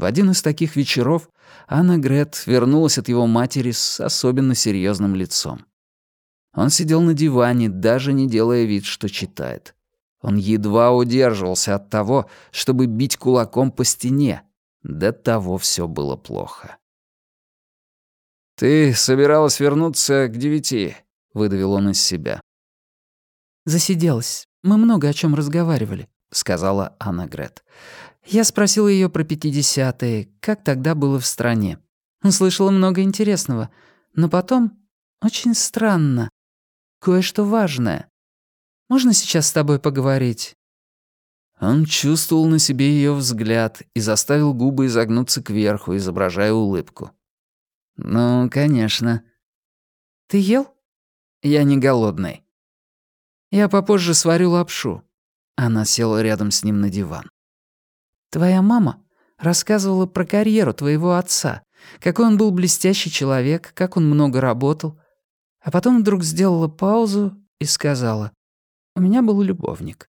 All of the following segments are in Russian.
В один из таких вечеров Анна Грет вернулась от его матери с особенно серьезным лицом. Он сидел на диване, даже не делая вид, что читает. Он едва удерживался от того, чтобы бить кулаком по стене. До того все было плохо. «Ты собиралась вернуться к 9», — выдавил он из себя. «Засиделась. Мы много о чем разговаривали», — сказала Анна Грет. «Я спросила ее про 50-е, как тогда было в стране. Слышала много интересного, но потом очень странно. Кое-что важное. Можно сейчас с тобой поговорить?» Он чувствовал на себе ее взгляд и заставил губы изогнуться кверху, изображая улыбку. «Ну, конечно». «Ты ел?» «Я не голодный». «Я попозже сварю лапшу». Она села рядом с ним на диван. «Твоя мама рассказывала про карьеру твоего отца, какой он был блестящий человек, как он много работал. А потом вдруг сделала паузу и сказала: «У меня был любовник».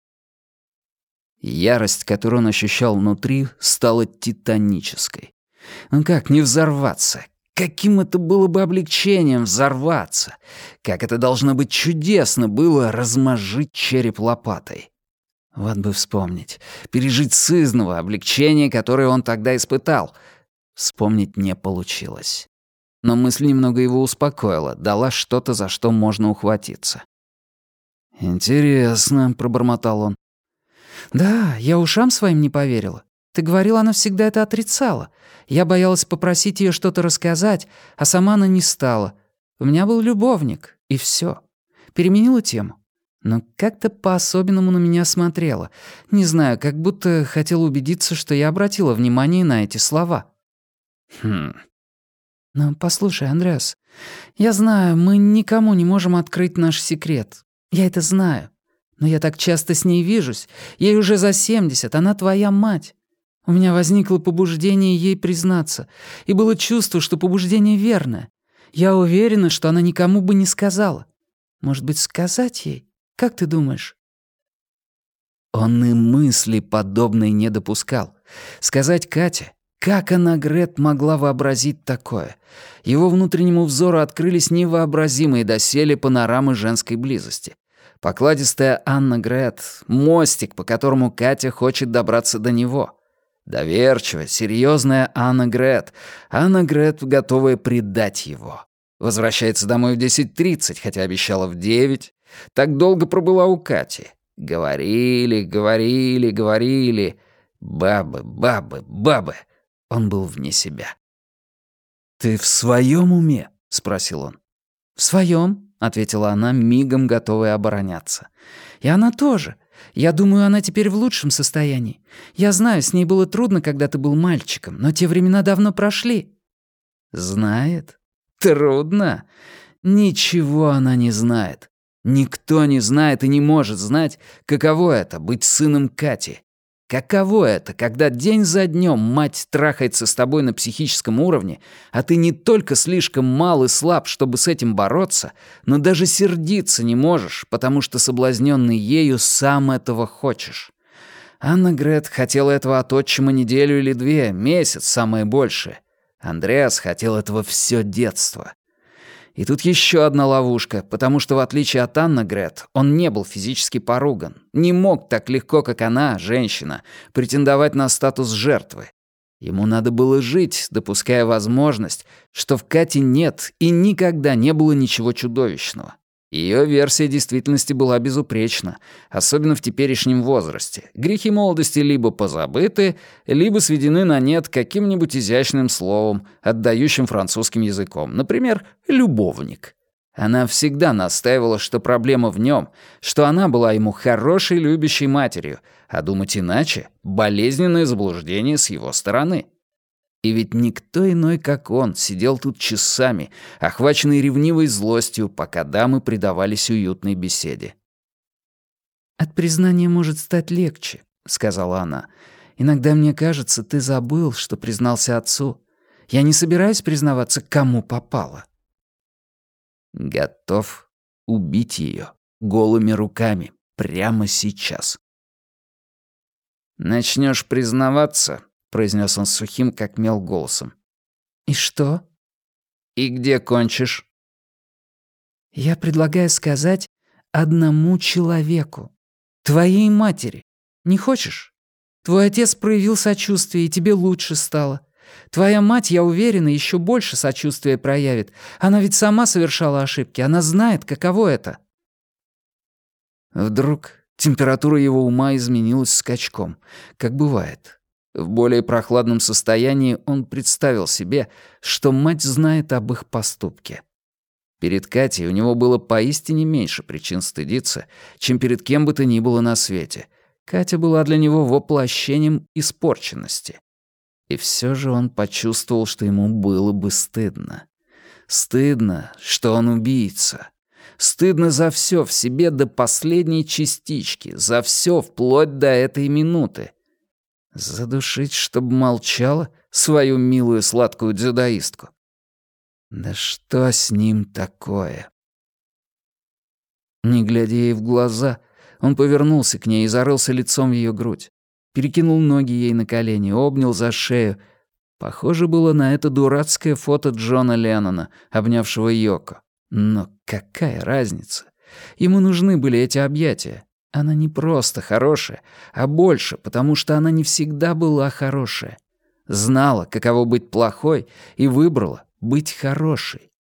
Ярость, которую он ощущал внутри, стала титанической. Ну как не взорваться? Каким это было бы облегчением взорваться? Как это должно быть чудесно было размозжить череп лопатой? Вот бы вспомнить, пережить сызнова облегчение, которое он тогда испытал. Вспомнить не получилось. Но мысль немного его успокоила, дала что-то, за что можно ухватиться. «Интересно», — пробормотал он. «Да, я ушам своим не поверила. Ты говорила, она всегда это отрицала. Я боялась попросить ее что-то рассказать, а сама она не стала. У меня был любовник, и все. Переменила тему. Но как-то по-особенному на меня смотрела. Не знаю, как будто хотела убедиться, что я обратила внимание на эти слова». «Хм...» «Но послушай, Андреас, я знаю, мы никому не можем открыть наш секрет. Я это знаю. Но я так часто с ней вижусь. Ей уже за 70, она твоя мать. У меня возникло побуждение ей признаться. И было чувство, что побуждение верное. Я уверена, что она никому бы не сказала. Может быть, сказать ей? Как ты думаешь?» Он и мысли подобной не допускал. Сказать Кате, как Анна Грет могла вообразить такое? Его внутреннему взору открылись невообразимые доселе панорамы женской близости. Покладистая Анна Грет — мостик, по которому Катя хочет добраться до него. Доверчивая, серьезная Анна Грет, готовая предать его. Возвращается домой в 10:30, хотя обещала в 9. Так долго пробыла у Кати. Говорили. Бабы. Он был вне себя. «Ты в своем уме?» — спросил он. «В своем», — ответила она, мигом готовая обороняться. «И она тоже. Я думаю, она теперь в лучшем состоянии. Я знаю, с ней было трудно, когда ты был мальчиком, но те времена давно прошли». «Знает? Трудно? Ничего она не знает. Никто не знает и не может знать, каково это — быть сыном Кати. Каково это, когда день за днем мать трахается с тобой на психическом уровне, а ты не только слишком мал и слаб, чтобы с этим бороться, но даже сердиться не можешь, потому что соблазненный ею сам этого хочешь. Анна Грет хотела этого от отчима неделю или 2, месяц, самое большее. Андреас хотел этого все детство. И тут еще одна ловушка, потому что, в отличие от Анны Грет, он не был физически поруган, не мог так легко, как она, женщина, претендовать на статус жертвы. Ему надо было жить, допуская возможность, что в Кате нет и никогда не было ничего чудовищного. Ее версия действительности была безупречна, особенно в теперешнем возрасте. Грехи молодости либо позабыты, либо сведены на нет каким-нибудь изящным словом, отдающим французским языком, например, «любовник». Она всегда настаивала, что проблема в нем, что она была ему хорошей любящей матерью, а думать иначе — болезненное заблуждение с его стороны. И ведь никто иной, как он, сидел тут часами, охваченный ревнивой злостью, пока дамы предавались уютной беседе. «От признания может стать легче», — сказала она. «Иногда мне кажется, ты забыл, что признался отцу. Я не собираюсь признаваться, кому попало». Готов убить ее голыми руками прямо сейчас. Начнешь признаваться, — произнес он сухим, как мел, голосом. «И что?» «И где кончишь?» «Я предлагаю сказать одному человеку. Твоей матери. Не хочешь? Твой отец проявил сочувствие, и тебе лучше стало. Твоя мать, я уверена, еще больше сочувствия проявит. Она ведь сама совершала ошибки, она знает, каково это». Вдруг температура его ума изменилась скачком, как бывает. В более прохладном состоянии он представил себе, что мать знает об их поступке. Перед Катей у него было поистине меньше причин стыдиться, чем перед кем бы то ни было на свете. Катя была для него воплощением испорченности. И все же он почувствовал, что ему было бы стыдно. Стыдно, что он убийца. Стыдно за все в себе до последней частички, за все вплоть до этой минуты. Задушить, чтобы молчала, свою милую сладкую дзюдоистку. Да что с ним такое? Не глядя ей в глаза, он повернулся к ней и зарылся лицом в ее грудь. Перекинул ноги ей на колени, обнял за шею. Похоже было на это дурацкое фото Джона Леннона, обнявшего Йоко. Но какая разница? Ему нужны были эти объятия. Она не просто хорошая, а больше, потому что она не всегда была хорошая. Знала, каково быть плохой, и выбрала быть хорошей.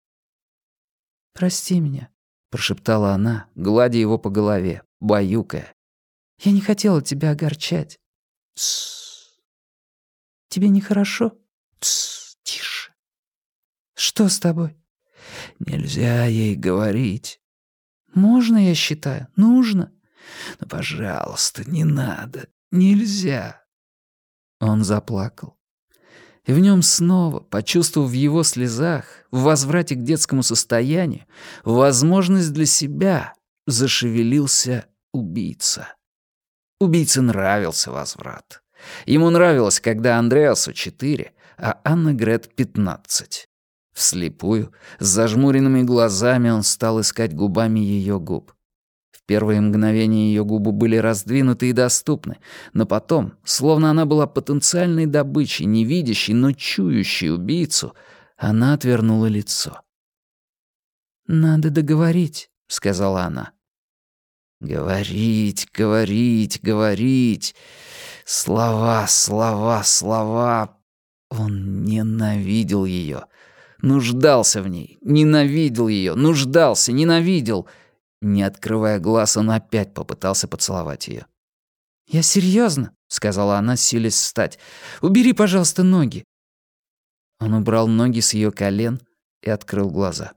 «Прости меня», — прошептала она, гладя его по голове, баюкая. «Я не хотела тебя огорчать». «Тссс». «Тебе нехорошо?» «Тссс, тише». «Что с тобой?» «Нельзя ей говорить». «Можно, я считаю. Нужно». «Ну, пожалуйста, не надо. Нельзя». Он заплакал. И в нем снова, почувствовав в его слезах, в возврате к детскому состоянию, возможность для себя, зашевелился убийца. Убийце нравился возврат. Ему нравилось, когда Андреасу 4, а Анна Грет 15. Вслепую, с зажмуренными глазами он стал искать губами ее губ. В первые мгновения ее губы были раздвинуты и доступны, но потом, словно она была потенциальной добычей, не видящей, но чующей убийцу, она отвернула лицо. «Надо договорить», — сказала она. Говорить, говорить, говорить. Слова, слова, слова. Он ненавидел ее. Нуждался в ней. Ненавидел ее. Нуждался, ненавидел. Не открывая глаз, он опять попытался поцеловать ее. «Я серьезно, сказала она, силясь встать. «Убери, пожалуйста, ноги». Он убрал ноги с ее колен и открыл глаза.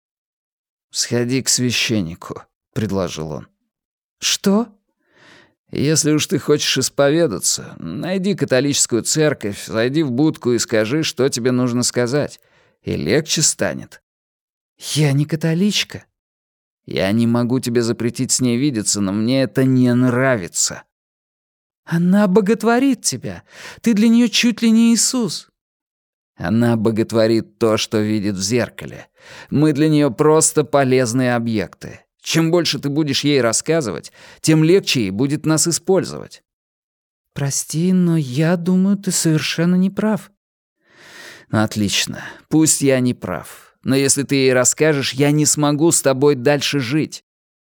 «Сходи к священнику», — предложил он. «Что?» «Если уж ты хочешь исповедаться, найди католическую церковь, зайди в будку и скажи, что тебе нужно сказать, и легче станет». «Я не католичка». «Я не могу тебе запретить с ней видеться, но мне это не нравится». «Она боготворит тебя. Ты для нее чуть ли не Иисус». «Она боготворит то, что видит в зеркале. Мы для нее просто полезные объекты. Чем больше ты будешь ей рассказывать, тем легче ей будет нас использовать». «Прости, но я думаю, ты совершенно не прав». «Отлично. Пусть я не прав. Но если ты ей расскажешь, я не смогу с тобой дальше жить».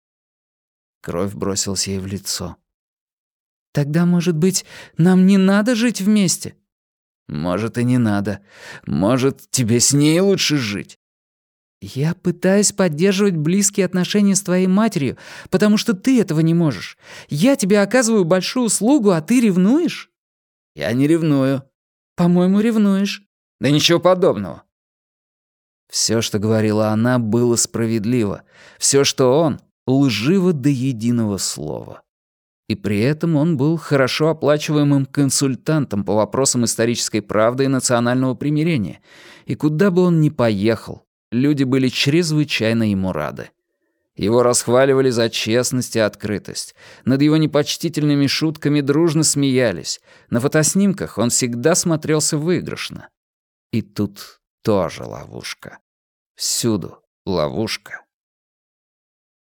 Кровь бросилась ей в лицо. «Тогда, может быть, нам не надо жить вместе?» «Может, и не надо. Может, тебе с ней лучше жить». «Я пытаюсь поддерживать близкие отношения с твоей матерью, потому что ты этого не можешь. Я тебе оказываю большую услугу, а ты ревнуешь?» «Я не ревную». «По-моему, ревнуешь». «Да ничего подобного». Все, что говорила она, было справедливо. Все, что он, лживо до единого слова. И при этом он был хорошо оплачиваемым консультантом по вопросам исторической правды и национального примирения. И куда бы он ни поехал, люди были чрезвычайно ему рады. Его расхваливали за честность и открытость. Над его непочтительными шутками дружно смеялись. На фотоснимках он всегда смотрелся выигрышно. И тут тоже ловушка. Всюду ловушка.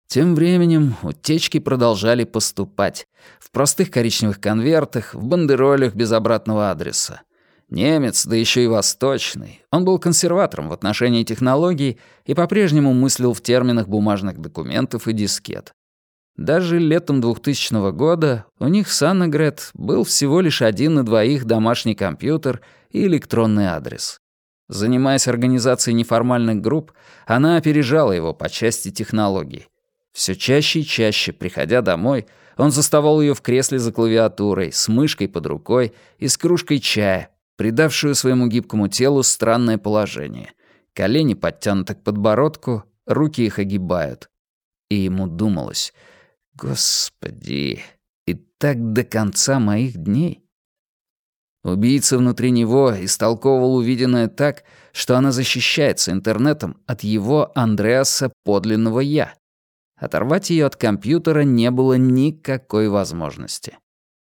Тем временем утечки продолжали поступать. В простых коричневых конвертах, в бандеролях без обратного адреса. Немец, да еще и восточный. Он был консерватором в отношении технологий и по-прежнему мыслил в терминах бумажных документов и дискет. Даже летом 2000 года у них с Аннегрет был всего лишь 1 на 2 домашний компьютер и электронный адрес. Занимаясь организацией неформальных групп, она опережала его по части технологий. Все чаще и чаще, приходя домой, он заставал ее в кресле за клавиатурой, с мышкой под рукой и с кружкой чая, придавшую своему гибкому телу странное положение. Колени подтянуты к подбородку, руки их огибают. И ему думалось: «Господи, и так до конца моих дней?» Убийца внутри него истолковывал увиденное так, что она защищается интернетом от его, Андреаса, подлинного «я». Оторвать ее от компьютера не было никакой возможности.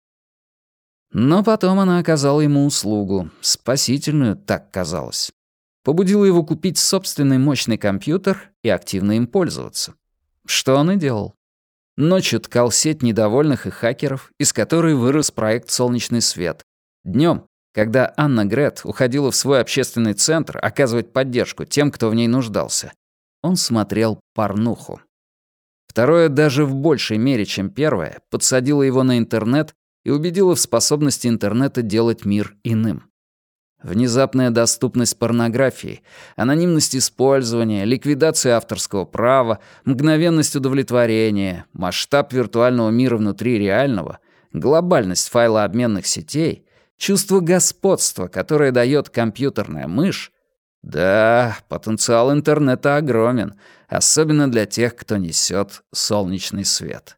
Но потом она оказала ему услугу, спасительную, так казалось. Побудила его купить собственный мощный компьютер и активно им пользоваться. Что он и делал. Ночью ткал сеть недовольных и хакеров, из которой вырос проект «Солнечный свет». Днем, когда Аннегрет уходила в свой общественный центр оказывать поддержку тем, кто в ней нуждался, он смотрел порнуху. Второе даже в большей мере, чем первое, подсадило его на интернет и убедило в способности интернета делать мир иным. Внезапная доступность порнографии, анонимность использования, ликвидация авторского права, мгновенность удовлетворения, масштаб виртуального мира внутри реального, глобальность файлообменных сетей, чувство господства, которое дает компьютерная мышь. Да, потенциал интернета огромен, особенно для тех, кто несет солнечный свет.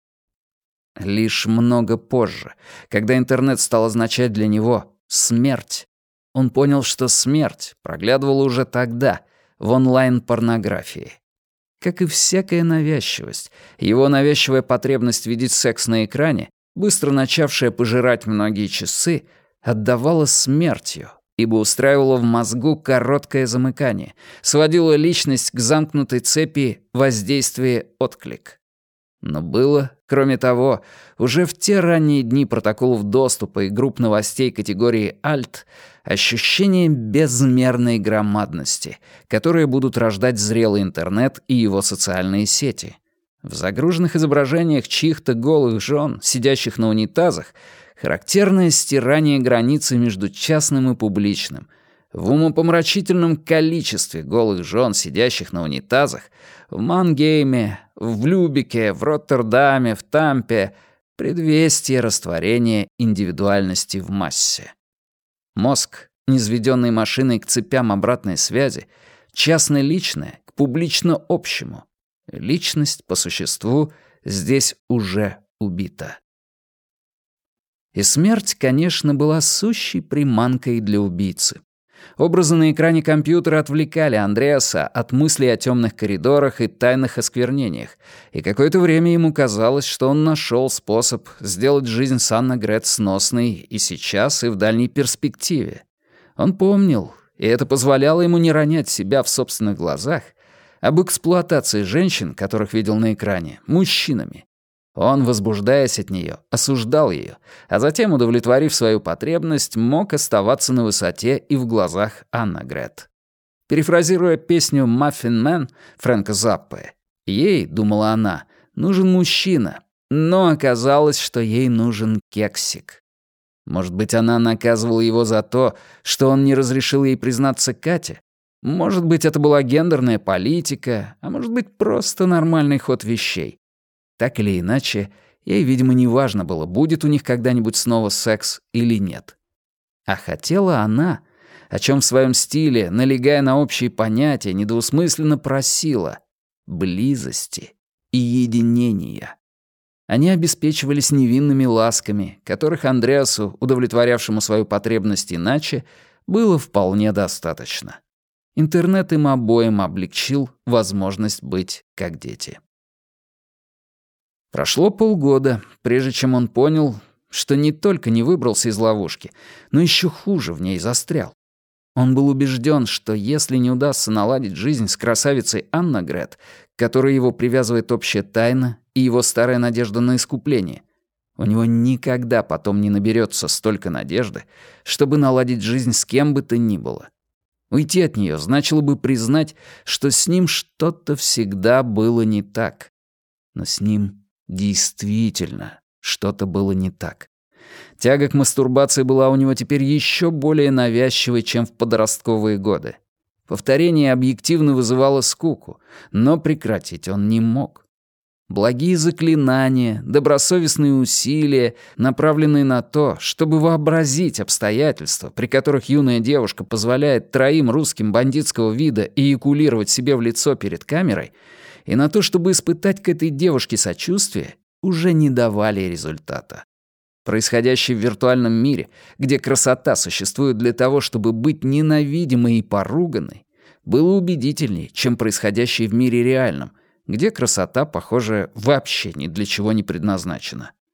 Лишь много позже, когда интернет стал означать для него смерть, он понял, что смерть проглядывала уже тогда в онлайн-порнографии. Как и всякая навязчивость, его навязчивая потребность видеть секс на экране, быстро начавшая пожирать многие часы, отдавала смертью, ибо устраивала в мозгу короткое замыкание, сводила личность к замкнутой цепи воздействие-отклик. Но было, кроме того, уже в те ранние дни протоколов доступа и групп новостей категории «Альт» ощущение безмерной громадности, которые будут рождать зрелый интернет и его социальные сети. В загруженных изображениях чьих-то голых жен, сидящих на унитазах, характерное стирание границы между частным и публичным. В умопомрачительном количестве голых жен, сидящих на унитазах, в Мангейме, в Любеке, в Роттердаме, в Тампе, предвестие растворения индивидуальности в массе. Мозг, низведенный машиной к цепям обратной связи, частно-личное к публично-общему. Личность, по существу, здесь уже убита. И смерть, конечно, была сущей приманкой для убийцы. Образы на экране компьютера отвлекали Андреаса от мыслей о темных коридорах и тайных осквернениях, и какое-то время ему казалось, что он нашел способ сделать жизнь с Аннегрет сносной и сейчас, и в дальней перспективе. Он помнил, и это позволяло ему не ронять себя в собственных глазах, об эксплуатации женщин, которых видел на экране, мужчинами. Он, возбуждаясь от нее, осуждал ее, а затем, удовлетворив свою потребность, мог оставаться на высоте и в глазах Аннегрет. Перефразируя песню «Muffin Man» Фрэнка Заппы, ей, думала она, нужен мужчина, но оказалось, что ей нужен кексик. Может быть, она наказывала его за то, что он не разрешил ей признаться Кате? Может быть, это была гендерная политика, а может быть, просто нормальный ход вещей. Так или иначе, ей, видимо, неважно было, будет у них когда-нибудь снова секс или нет. А хотела она, о чем в своем стиле, налегая на общие понятия, недвусмысленно просила близости и единения. Они обеспечивались невинными ласками, которых Андреасу, удовлетворявшему свою потребность иначе, было вполне достаточно. Интернет им обоим облегчил возможность быть как дети. Прошло полгода, прежде чем он понял, что не только не выбрался из ловушки, но еще хуже в ней застрял. Он был убежден, что если не удастся наладить жизнь с красавицей Аннегрет, к которой его привязывает общая тайна и его старая надежда на искупление, у него никогда потом не наберется столько надежды, чтобы наладить жизнь с кем бы то ни было. Уйти от нее значило бы признать, что с ним что-то всегда было не так. Но с ним действительно что-то было не так. Тяга к мастурбации была у него теперь еще более навязчивой, чем в подростковые годы. Повторение объективно вызывало скуку, но прекратить он не мог. Благие заклинания, добросовестные усилия, направленные на то, чтобы вообразить обстоятельства, при которых юная девушка позволяет 3 русским бандитского вида эякулировать себе в лицо перед камерой, и на то, чтобы испытать к этой девушке сочувствие, уже не давали результата. Происходящее в виртуальном мире, где красота существует для того, чтобы быть ненавидимой и поруганной, было убедительнее, чем происходящее в мире реальном, где красота, похоже, вообще ни для чего не предназначена.